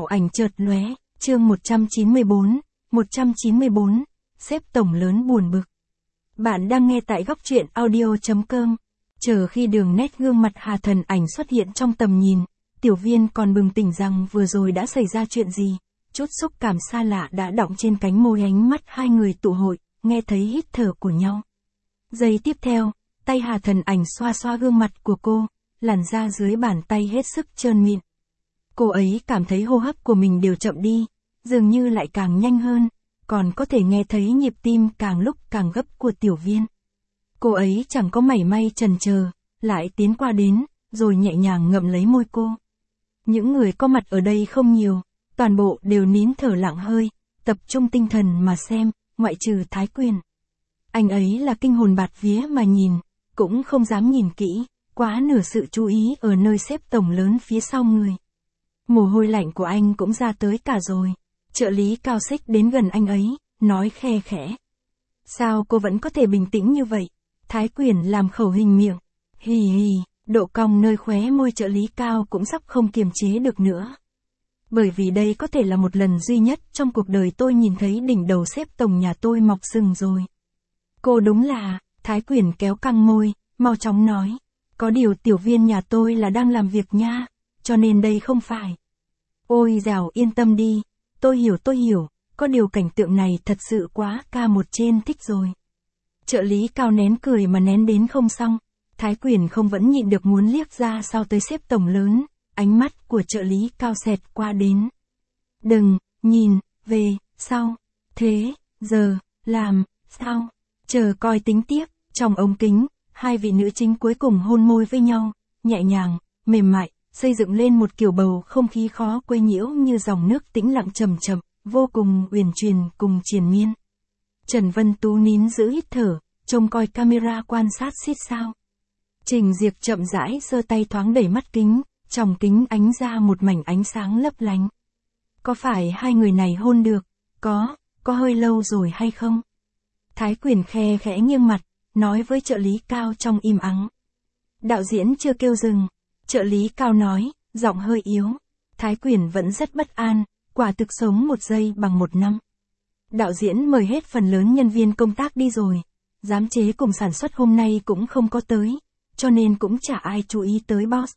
ảnh chợt lóe, chương 194, sếp tổng lớn buồn bực. Bạn đang nghe tại góc truyện audio.com. Chờ khi đường nét gương mặt Hà Thần Ảnh xuất hiện trong tầm nhìn, Tiểu Viên còn bừng tỉnh rằng vừa rồi đã xảy ra chuyện gì. Chút xúc cảm xa lạ đã đọng trên cánh môi, ánh mắt hai người tụ hội, nghe thấy hít thở của nhau. Giây tiếp theo, tay Hà Thần Ảnh xoa xoa gương mặt của cô, làn da dưới bàn tay hết sức trơn mịn. Cô ấy cảm thấy hô hấp của mình đều chậm đi, dường như lại càng nhanh hơn, còn có thể nghe thấy nhịp tim càng lúc càng gấp của Tiểu Viên. Cô ấy chẳng có mảy may chần chờ, lại tiến qua đến, rồi nhẹ nhàng ngậm lấy môi cô. Những người có mặt ở đây không nhiều, toàn bộ đều nín thở lặng hơi, tập trung tinh thần mà xem, ngoại trừ Thái Quyền. Anh ấy là kinh hồn bạt vía mà nhìn, cũng không dám nhìn kỹ, quá nửa sự chú ý ở nơi xếp tổng lớn phía sau người. Mồ hôi lạnh của anh cũng ra tới cả rồi. Trợ lý Cao Xích đến gần anh ấy, nói khe khẽ. Sao cô vẫn có thể bình tĩnh như vậy? Thái Quyền làm khẩu hình miệng. Hì hì, độ cong nơi khóe môi trợ lý Cao cũng sắp không kiềm chế được nữa. Bởi vì đây có thể là một lần duy nhất trong cuộc đời tôi nhìn thấy đỉnh đầu xếp tổng nhà tôi mọc sừng rồi. Cô đúng là, Thái Quyền kéo căng môi, mau chóng nói. Có điều Tiểu Viên nhà tôi là đang làm việc nha, cho nên đây không phải. Ôi dào, yên tâm đi, tôi hiểu, có điều cảnh tượng này thật sự quá ca một trên thích rồi. Trợ lý Cao nén cười mà nén đến không xong, Thái Quyền không vẫn nhịn được muốn liếc ra sau tới xếp tổng lớn, ánh mắt của trợ lý Cao xẹt qua đến. Đừng, nhìn, về, sau, thế, giờ, làm, sao, chờ coi tính tiếp, trong ống kính, hai vị nữ chính cuối cùng hôn môi với nhau, nhẹ nhàng, mềm mại, xây dựng lên một kiểu bầu không khí khó quấy nhiễu như dòng nước tĩnh lặng chậm chậm, vô cùng uyển chuyển cùng triền miên. Trần Vân Tú nín giữ hít thở, trông coi camera quan sát xít sao. Trình Diệc chậm rãi giơ tay thoáng đẩy mắt kính, trong kính ánh ra một mảnh ánh sáng lấp lánh. Có phải hai người này hôn được? Có hơi lâu rồi hay không? Thái Quyền khe khẽ nghiêng mặt, nói với trợ lý Cao trong im ắng. Đạo diễn chưa kêu dừng. Trợ lý Cao nói, giọng hơi yếu. Thái Quyền vẫn rất bất an, quả thực sống một giây bằng một năm. Đạo diễn mời hết phần lớn nhân viên công tác đi rồi. Giám chế cùng sản xuất hôm nay cũng không có tới, cho nên cũng chả ai chú ý tới boss.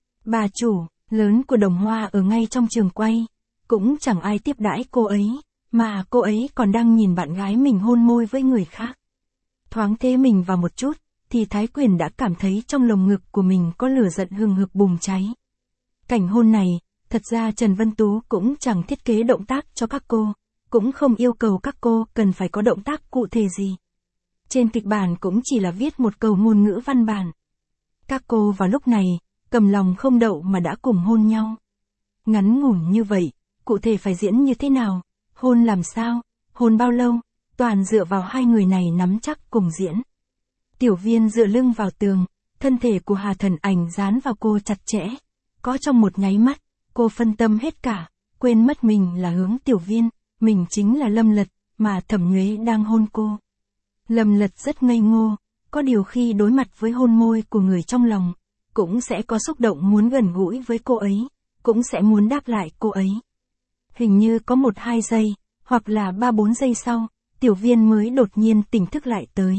Bà chủ, lớn của Đồng Hoa ở ngay trong trường quay, cũng chẳng ai tiếp đãi cô ấy, mà cô ấy còn đang nhìn bạn gái mình hôn môi với người khác. Thoáng thế mình vào một chút, thì Thái Quyền đã cảm thấy trong lồng ngực của mình có lửa giận hừng hực bùng cháy. Cảnh hôn này, thật ra Trần Vân Tú cũng chẳng thiết kế động tác cho các cô, cũng không yêu cầu các cô cần phải có động tác cụ thể gì. Trên kịch bản cũng chỉ là viết một câu ngôn ngữ văn bản. Các cô vào lúc này, cầm lòng không đậu mà đã cùng hôn nhau. Ngắn ngủn như vậy, cụ thể phải diễn như thế nào, hôn làm sao, hôn bao lâu, toàn dựa vào hai người này nắm chắc cùng diễn. Tiểu Viên dựa lưng vào tường, thân thể của Hà Thần Ảnh dán vào cô chặt chẽ. Có trong một nháy mắt, cô phân tâm hết cả, quên mất mình là hướng Tiểu Viên, mình chính là Lâm Lật, mà Thẩm Nhuế đang hôn cô. Lâm Lật rất ngây ngô, có điều khi đối mặt với hôn môi của người trong lòng, cũng sẽ có xúc động muốn gần gũi với cô ấy, cũng sẽ muốn đáp lại cô ấy. Hình như có 1-2 giây, hoặc là 3-4 giây sau, Tiểu Viên mới đột nhiên tỉnh thức lại tới.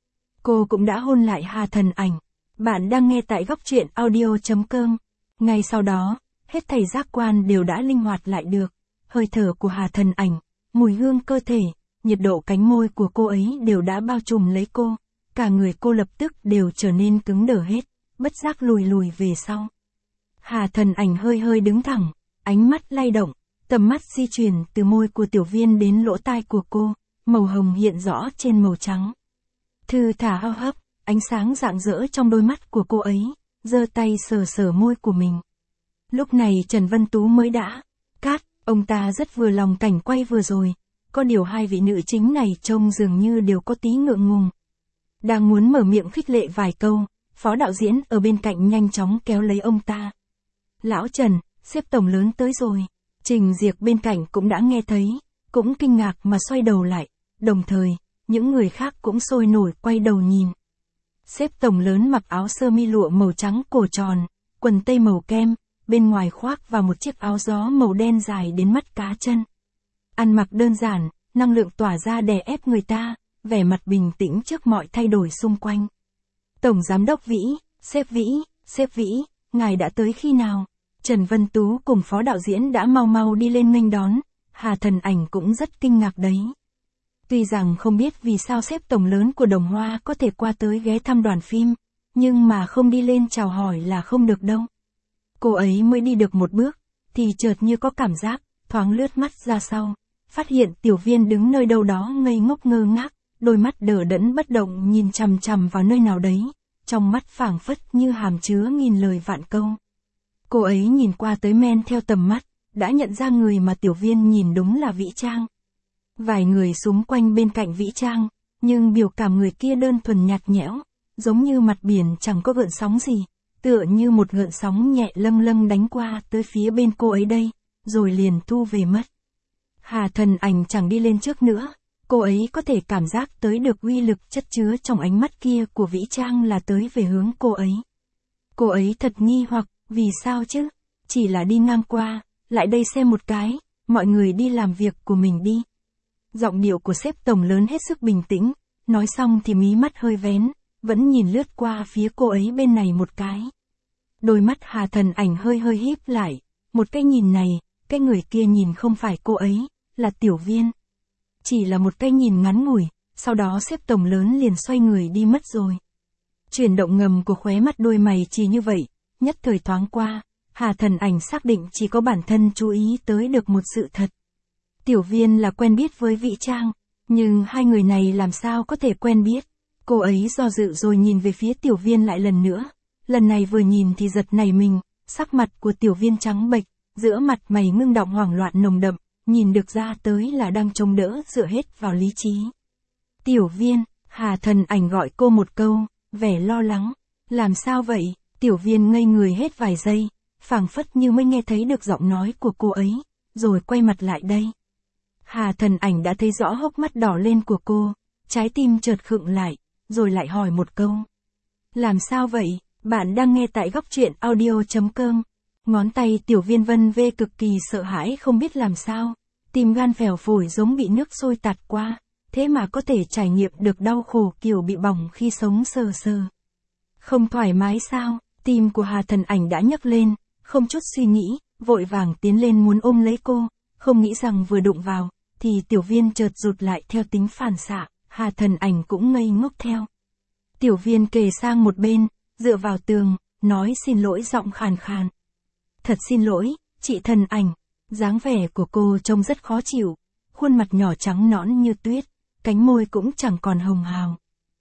Cô cũng đã hôn lại Hà Thần Ảnh. Bạn đang nghe tại góc truyện audio.com. Ngay sau đó, hết thảy giác quan đều đã linh hoạt lại được. Hơi thở của Hà Thần Ảnh, mùi hương cơ thể, nhiệt độ cánh môi của cô ấy đều đã bao trùm lấy cô. Cả người cô lập tức đều trở nên cứng đờ hết, bất giác lùi về sau. Hà Thần Ảnh hơi đứng thẳng, ánh mắt lay động, tầm mắt di chuyển từ môi của Tiểu Viên đến lỗ tai của cô, màu hồng hiện rõ trên màu trắng. Thư thả hấp hấp, ánh sáng rạng rỡ trong đôi mắt của cô ấy, giơ tay sờ môi của mình. Lúc này Trần Vân Tú mới đã cắt, ông ta rất vừa lòng cảnh quay vừa rồi, có điều hai vị nữ chính này trông dường như đều có tí ngượng ngùng. Đang muốn mở miệng khích lệ vài câu, phó đạo diễn ở bên cạnh nhanh chóng kéo lấy ông ta. Lão Trần, xếp tổng lớn tới rồi. Trình Diệc bên cạnh cũng đã nghe thấy, cũng kinh ngạc mà xoay đầu lại, đồng thời, những người khác cũng sôi nổi quay đầu nhìn. Xếp tổng lớn mặc áo sơ mi lụa màu trắng cổ tròn, quần tây màu kem, bên ngoài khoác vào một chiếc áo gió màu đen dài đến mắt cá chân. Ăn mặc đơn giản, năng lượng tỏa ra đè ép người ta, vẻ mặt bình tĩnh trước mọi thay đổi xung quanh. Tổng Giám đốc Vĩ, sếp Vĩ, ngài đã tới khi nào? Trần Vân Tú cùng phó đạo diễn đã mau mau đi lên nghênh đón, Hà Thần Ảnh cũng rất kinh ngạc đấy. Tuy rằng không biết vì sao sếp tổng lớn của Đồng Hoa có thể qua tới ghé thăm đoàn phim, nhưng mà không đi lên chào hỏi là không được đâu. Cô ấy mới đi được một bước, thì chợt như có cảm giác, thoáng lướt mắt ra sau, phát hiện Tiểu Viên đứng nơi đâu đó ngây ngốc ngơ ngác, đôi mắt đờ đẫn bất động nhìn chằm chằm vào nơi nào đấy, trong mắt phảng phất như hàm chứa nghìn lời vạn câu. Cô ấy nhìn qua tới men theo tầm mắt, đã nhận ra người mà Tiểu Viên nhìn đúng là Vĩ Trang. Vài người xung quanh bên cạnh Vĩ Trang, nhưng biểu cảm người kia đơn thuần nhạt nhẽo, giống như mặt biển chẳng có gợn sóng gì, tựa như một gợn sóng nhẹ lâng lâng đánh qua tới phía bên cô ấy đây, rồi liền thu về mất. Hà Thần Ảnh chẳng đi lên trước nữa, cô ấy có thể cảm giác tới được uy lực chất chứa trong ánh mắt kia của Vĩ Trang là tới về hướng cô ấy. Cô ấy thật nghi hoặc, vì sao chứ? Chỉ là đi ngang qua, lại đây xem một cái, mọi người đi làm việc của mình đi. Giọng điệu của sếp tổng lớn hết sức bình tĩnh, nói xong thì mí mắt hơi vén, vẫn nhìn lướt qua phía cô ấy bên này một cái. Đôi mắt Hà Thần Ảnh hơi híp lại, một cái nhìn này, cái người kia nhìn không phải cô ấy, là Tiểu Viên. Chỉ là một cái nhìn ngắn ngủi, sau đó sếp tổng lớn liền xoay người đi mất rồi. Chuyển động ngầm của khóe mắt đôi mày chỉ như vậy, nhất thời thoáng qua, Hà Thần Ảnh xác định chỉ có bản thân chú ý tới được một sự thật. Tiểu Viên là quen biết với Vĩ Trang, nhưng hai người này làm sao có thể quen biết. Cô ấy do dự rồi nhìn về phía Tiểu Viên lại lần nữa, lần này vừa nhìn thì giật nảy mình, sắc mặt của Tiểu Viên trắng bệch, giữa mặt mày ngưng đọng hoảng loạn nồng đậm, nhìn được ra tới là đang chống đỡ dựa hết vào lý trí. Tiểu Viên, Hà Thần Ảnh gọi cô một câu, vẻ lo lắng, làm sao vậy? Tiểu Viên ngây người hết vài giây, phảng phất như mới nghe thấy được giọng nói của cô ấy, rồi quay mặt lại đây. Hà Thần Ảnh đã thấy rõ hốc mắt đỏ lên của cô, trái tim chợt khựng lại, rồi lại hỏi một câu. Làm sao vậy? Bạn đang nghe tại góc truyện audio.com. Ngón tay Tiểu Viên vân vê cực kỳ sợ hãi không biết làm sao, tim gan phèo phổi giống bị nước sôi tạt qua, thế mà có thể trải nghiệm được đau khổ kiểu bị bỏng khi sống sờ sờ. Không thoải mái sao? Tim của Hà Thần Ảnh đã nhấc lên, không chút suy nghĩ, vội vàng tiến lên muốn ôm lấy cô, không nghĩ rằng vừa đụng vào, thì Tiểu Viên chợt rụt lại theo tính phản xạ, Hà Thần Ảnh cũng ngây ngốc theo. Tiểu Viên kề sang một bên, dựa vào tường, nói xin lỗi giọng khàn khàn. Thật xin lỗi, chị Thần Ảnh. Dáng vẻ của cô trông rất khó chịu, khuôn mặt nhỏ trắng nõn như tuyết, cánh môi cũng chẳng còn hồng hào.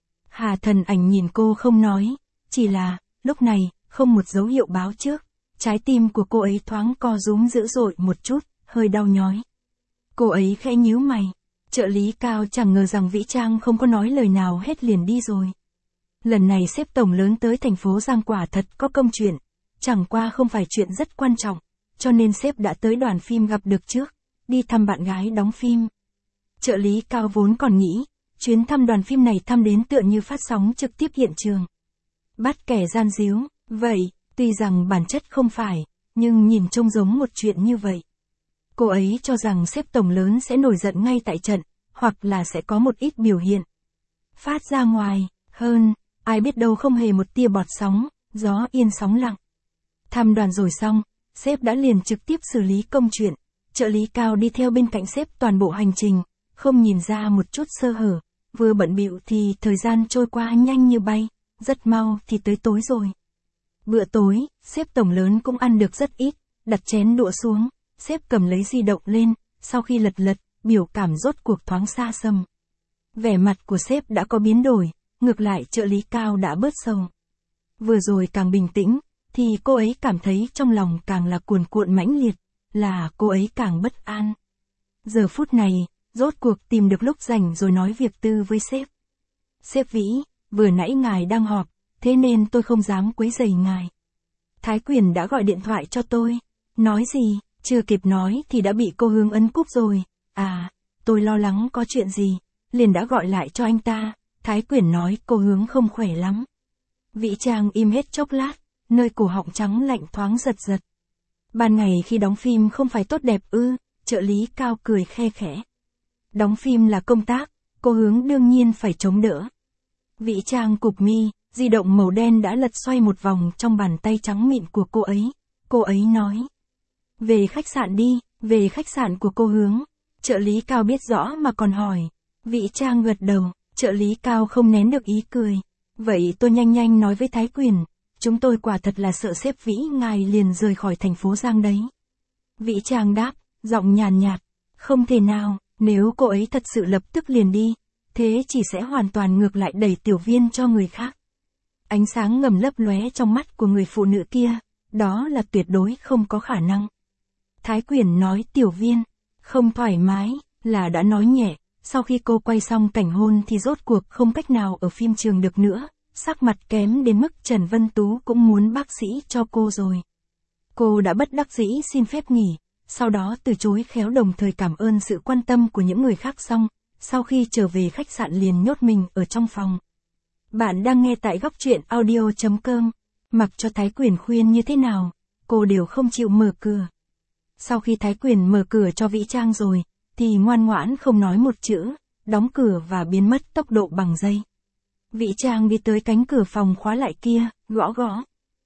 Hà Thần Ảnh nhìn cô không nói, chỉ là, lúc này, không một dấu hiệu báo trước, trái tim của cô ấy thoáng co rúm dữ dội một chút, hơi đau nhói. Cô ấy khẽ nhíu mày, trợ lý Cao chẳng ngờ rằng Vĩ Trang không có nói lời nào hết liền đi rồi. Lần này sếp tổng lớn tới thành phố Giang quả thật có công chuyện, chẳng qua không phải chuyện rất quan trọng, cho nên sếp đã tới đoàn phim gặp được trước, đi thăm bạn gái đóng phim. Trợ lý Cao vốn còn nghĩ, chuyến thăm đoàn phim này thăm đến tựa như phát sóng trực tiếp hiện trường. Bắt kẻ gian díu, vậy, tuy rằng bản chất không phải, nhưng nhìn trông giống một chuyện như vậy. Cô ấy cho rằng sếp tổng lớn sẽ nổi giận ngay tại trận, hoặc là sẽ có một ít biểu hiện phát ra ngoài, hơn, ai biết đâu không hề một tia bọt sóng, gió yên sóng lặng. Thăm đoàn rồi xong, sếp đã liền trực tiếp xử lý công chuyện, trợ lý Cao đi theo bên cạnh sếp toàn bộ hành trình, không nhìn ra một chút sơ hở, vừa bận bịu thì thời gian trôi qua nhanh như bay, rất mau thì tới tối rồi. Bữa tối, sếp tổng lớn cũng ăn được rất ít, đặt chén đũa xuống, sếp cầm lấy di động lên, sau khi lật, biểu cảm rốt cuộc thoáng xa xăm. Vẻ mặt của sếp đã có biến đổi, ngược lại trợ lý Cao đã bớt sầu. Vừa rồi càng bình tĩnh, thì cô ấy cảm thấy trong lòng càng là cuồn cuộn mãnh liệt, là cô ấy càng bất an. Giờ phút này, rốt cuộc tìm được lúc rảnh rồi nói việc tư với sếp. Sếp Vĩ, vừa nãy ngài đang họp, thế nên tôi không dám quấy rầy ngài. Thái Quyền đã gọi điện thoại cho tôi. Nói gì? Chưa kịp nói thì đã bị cô Hướng ấn cúp rồi. À, tôi lo lắng có chuyện gì, liền đã gọi lại cho anh ta. Thái Quyền nói cô Hướng không khỏe lắm. Vĩ Trang im hết chốc lát, nơi cổ họng trắng lạnh thoáng giật. Ban ngày khi đóng phim không phải tốt đẹp ư? Trợ lý Cao cười khe khẽ. Đóng phim là công tác, cô Hướng đương nhiên phải chống đỡ. Vĩ Trang cụp mi, di động màu đen đã lật xoay một vòng trong bàn tay trắng mịn của cô ấy. Cô ấy nói. Về khách sạn đi, về khách sạn của cô Hướng. Trợ lý Cao biết rõ mà còn hỏi. Vĩ Trang gật đầu, trợ lý Cao không nén được ý cười. Vậy tôi nhanh nhanh nói với Thái Quyền. Chúng tôi quả thật là sợ sếp Vĩ ngài liền rời khỏi thành phố Giang đấy. Vĩ Trang đáp, giọng nhàn nhạt. Không thể nào, nếu cô ấy thật sự lập tức liền đi, thế chỉ sẽ hoàn toàn ngược lại đẩy Tiểu Viên cho người khác. Ánh sáng ngầm lấp lóe trong mắt của người phụ nữ kia, đó là tuyệt đối không có khả năng. Thái Quyền nói Tiểu Viên, không thoải mái, là đã nói nhẹ, sau khi cô quay xong cảnh hôn thì rốt cuộc không cách nào ở phim trường được nữa, sắc mặt kém đến mức Trần Vân Tú cũng muốn bác sĩ cho cô rồi. Cô đã bất đắc dĩ xin phép nghỉ, sau đó từ chối khéo đồng thời cảm ơn sự quan tâm của những người khác xong, sau khi trở về khách sạn liền nhốt mình ở trong phòng. Bạn đang nghe tại góc truyện audio.com, mặc cho Thái Quyền khuyên như thế nào, cô đều không chịu mở cửa. Sau khi Thái Quyền mở cửa cho Vĩ Trang rồi, thì ngoan ngoãn không nói một chữ, đóng cửa và biến mất tốc độ bằng giây. Vĩ Trang đi tới cánh cửa phòng khóa lại kia, gõ gõ.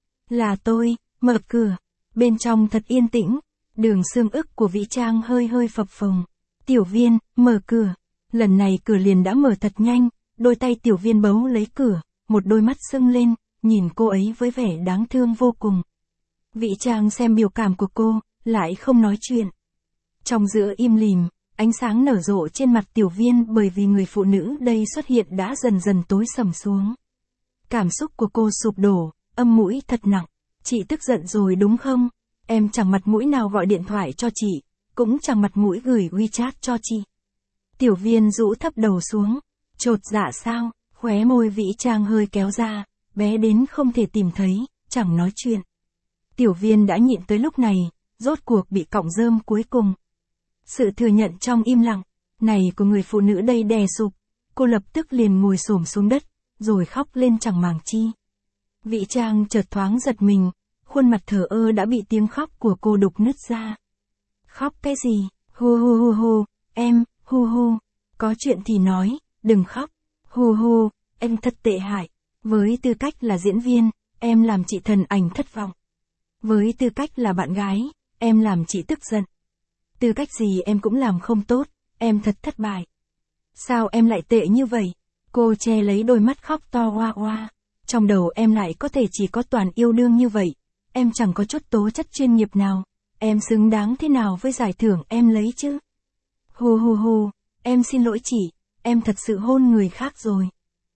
Là tôi, mở cửa. Bên trong thật yên tĩnh, đường xương ức của Vĩ Trang hơi hơi phập phồng. Tiểu Viên, mở cửa. Lần này cửa liền đã mở thật nhanh, đôi tay Tiểu Viên bấu lấy cửa, một đôi mắt sưng lên, nhìn cô ấy với vẻ đáng thương vô cùng. Vĩ Trang xem biểu cảm của cô, lại không nói chuyện. Trong giữa im lìm, ánh sáng nở rộ trên mặt Tiểu Viên bởi vì người phụ nữ đây xuất hiện đã dần dần tối sầm xuống. Cảm xúc của cô sụp đổ, âm mũi thật nặng. Chị tức giận rồi đúng không? Em chẳng mặt mũi nào gọi điện thoại cho chị, cũng chẳng mặt mũi gửi WeChat cho chị. Tiểu Viên rũ thấp đầu xuống, chột dạ sao, khóe môi Vĩ Trang hơi kéo ra, bé đến không thể tìm thấy, chẳng nói chuyện. Tiểu Viên đã nhịn tới lúc này, rốt cuộc bị cọng rơm cuối cùng. Sự thừa nhận trong im lặng này của người phụ nữ đây đè sụp, cô lập tức liền ngồi xổm xuống đất, rồi khóc lên chẳng màng chi. Vĩ Trang chợt thoáng giật mình, khuôn mặt thờ ơ đã bị tiếng khóc của cô đục nứt ra. Khóc cái gì? Hu hu hu hu, em, hu hu, có chuyện thì nói, đừng khóc. Hu hu, em thật tệ hại. Với tư cách là diễn viên, em làm chị thần ảnh thất vọng. Với tư cách là bạn gái, em làm chị tức giận. Tư cách gì em cũng làm không tốt, em thật thất bại. Sao em lại tệ như vậy? Cô che lấy đôi mắt khóc to oa oa. Trong đầu em lại có thể chỉ có toàn yêu đương như vậy. Em chẳng có chút tố chất chuyên nghiệp nào. Em xứng đáng thế nào với giải thưởng em lấy chứ? Hu hu hu, em xin lỗi chị, em thật sự hôn người khác rồi.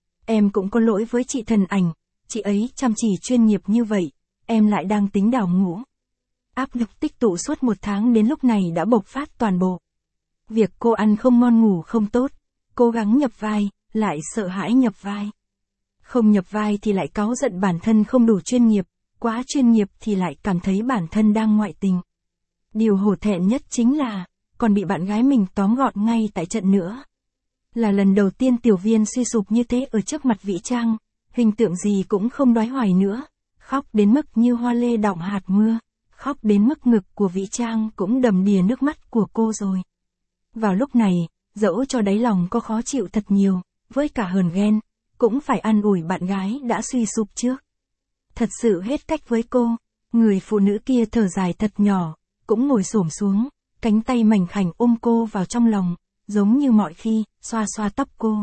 Em cũng có lỗi với chị thần ảnh, chị ấy chăm chỉ chuyên nghiệp như vậy, em lại đang tính đào ngũ. Áp lực tích tụ suốt 1 tháng đến lúc này đã bộc phát toàn bộ. Việc cô ăn không ngon ngủ không tốt, cố gắng nhập vai, lại sợ hãi nhập vai. Không nhập vai thì lại cáu giận bản thân không đủ chuyên nghiệp, quá chuyên nghiệp thì lại cảm thấy bản thân đang ngoại tình. Điều hổ thẹn nhất chính là, còn bị bạn gái mình tóm gọn ngay tại trận nữa. Là lần đầu tiên Tiểu Viên suy sụp như thế ở trước mặt Vĩ Trang, hình tượng gì cũng không đoái hoài nữa, khóc đến mức như hoa lê đọng hạt mưa, khóc đến mức ngực của Vĩ Trang cũng đầm đìa nước mắt của cô rồi. Vào lúc này, dẫu cho đáy lòng có khó chịu thật nhiều, với cả hờn ghen, cũng phải an ủi bạn gái đã suy sụp trước. Thật sự hết cách với cô, người phụ nữ kia thở dài thật nhỏ, cũng ngồi xổm xuống, cánh tay mảnh khảnh ôm cô vào trong lòng, giống như mọi khi, xoa xoa tóc cô.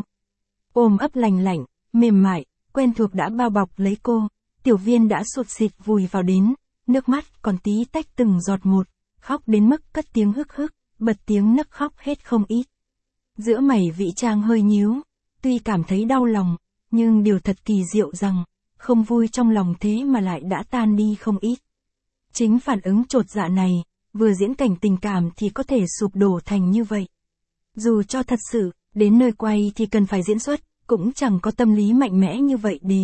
Ôm ấp lành lạnh, mềm mại, quen thuộc đã bao bọc lấy cô, Tiểu Viên đã sụt sịt vùi vào đến, nước mắt còn tí tách từng giọt một, khóc đến mức cất tiếng hức hức, bật tiếng nấc khóc hết không ít. Giữa mày Vĩ Trang hơi nhíu, tuy cảm thấy đau lòng, nhưng điều thật kỳ diệu rằng, không vui trong lòng thế mà lại đã tan đi không ít. Chính phản ứng chột dạ này, vừa diễn cảnh tình cảm thì có thể sụp đổ thành như vậy. Dù cho thật sự, đến nơi quay thì cần phải diễn xuất, cũng chẳng có tâm lý mạnh mẽ như vậy để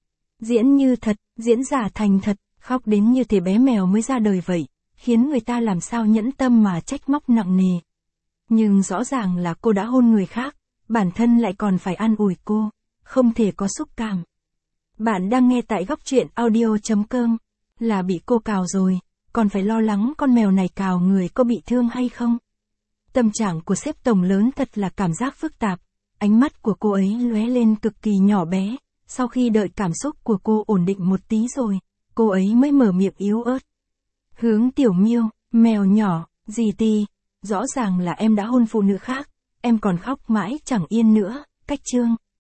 diễn như thật, diễn giả thành thật, khóc đến như thể bé mèo mới ra đời vậy, khiến người ta làm sao nhẫn tâm mà trách móc nặng nề. Nhưng rõ ràng là cô đã hôn người khác, bản thân lại còn phải an ủi cô, không thể có xúc cảm. Bạn đang nghe tại góc truyện audio.com, là bị cô cào rồi, còn phải lo lắng con mèo này cào người có bị thương hay không. Tâm trạng của sếp tổng lớn thật là cảm giác phức tạp, ánh mắt của cô ấy lóe lên cực kỳ nhỏ bé, sau khi đợi cảm xúc của cô ổn định một tí rồi, cô ấy mới mở miệng yếu ớt. Hướng Tiểu Miêu, mèo nhỏ, gì tì, rõ ràng là em đã hôn phụ nữ khác, em còn khóc mãi chẳng yên nữa, cách chương.